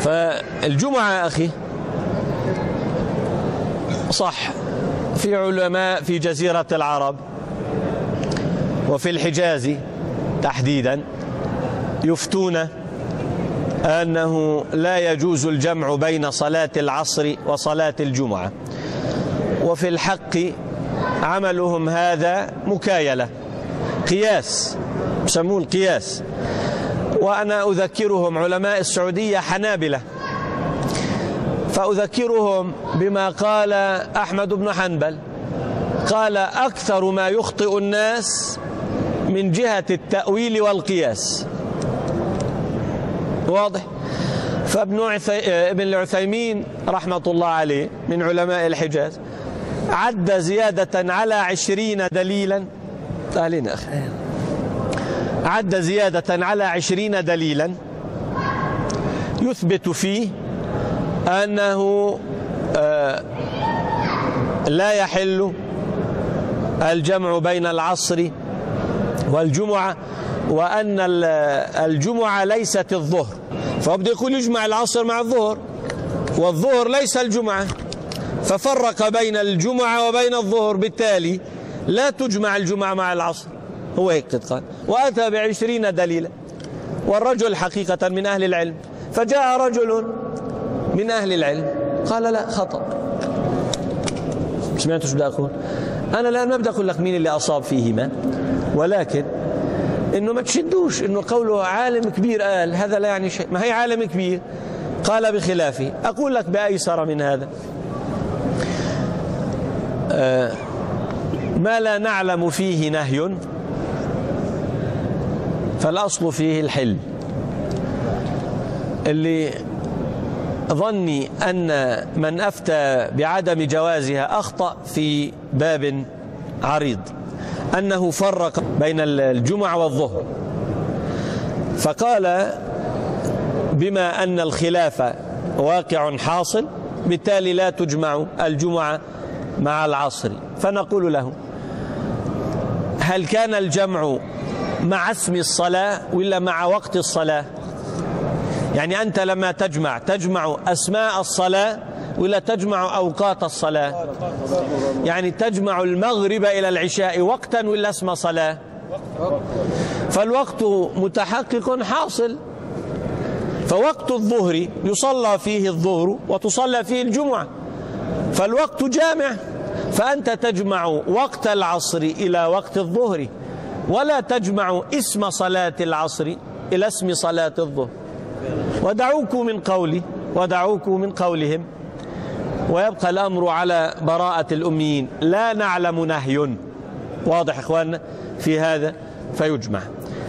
فالجمعة يا أخي صح، في علماء في جزيرة العرب وفي الحجاز تحديدا يفتون أنه لا يجوز الجمع بين صلاة العصر وصلاة الجمعة، وفي الحق عملهم هذا مكايلة، قياس، يسموه القياس. وأنا أذكرهم علماء السعودية حنابلة، فأذكرهم بما قال أحمد بن حنبل، قال أكثر ما يخطئ الناس من جهة التأويل والقياس. واضح؟ فابن العثيمين رحمة الله عليه من علماء الحجاز عد زيادة على 20 دليلا، أهلين أخي، عد زيادة على 20 دليلا يثبت فيه أنه لا يحل الجمع بين العصر والجمعة، وأن الجمعة ليست الظهر. فبدأ يقول يجمع العصر مع الظهر، والظهر ليس الجمعة، ففرق بين الجمعة وبين الظهر، بالتالي لا تجمع الجمعة مع العصر. هو هيك قال، وأتى ب20 دليلا، والرجل حقيقة من أهل العلم. فجاء رجل من أهل العلم قال لا، خطأ. سمعتوا شو بدي أقول؟ أنا الآن ما بدي أقول لك مين اللي أصاب فيهما، ولكن إنه ما تشدوش إنه قوله عالم كبير قال هذا لا يعني شيء. ما هي عالم كبير قال بخلافه. أقول لك بأيسر من هذا، ما لا نعلم فيه نهي فالأصل فيه الحل. اللي ظني أن من أفتى بعدم جوازها أخطأ في باب عريض، أنه فرق بين الجمعة والظهر، فقال بما أن الخلاف واقع حاصل بالتالي لا تجمع الجمعة مع العصر. فنقول له هل كان الجمع مع اسم الصلاة ولا مع وقت الصلاة؟ يعني أنت لما تجمع أسماء الصلاة ولا تجمع أوقات الصلاة؟ يعني تجمع المغرب إلى العشاء وقتا ولا اسم صلاة؟ فالوقت متحقق حاصل، فوقت الظهر يصلى فيه الظهر وتصلى فيه الجمعة، فالوقت جامع. فأنت تجمع وقت العصر إلى وقت الظهر، ولا تجمع اسم صلاة العصر إلى اسم صلاة الظهر. ودعوكم من قولي ودعوكم من قولهم، ويبقى الأمر على براءة الأميين، لا نعلم نهي. واضح إخواننا في هذا؟ فيجمع.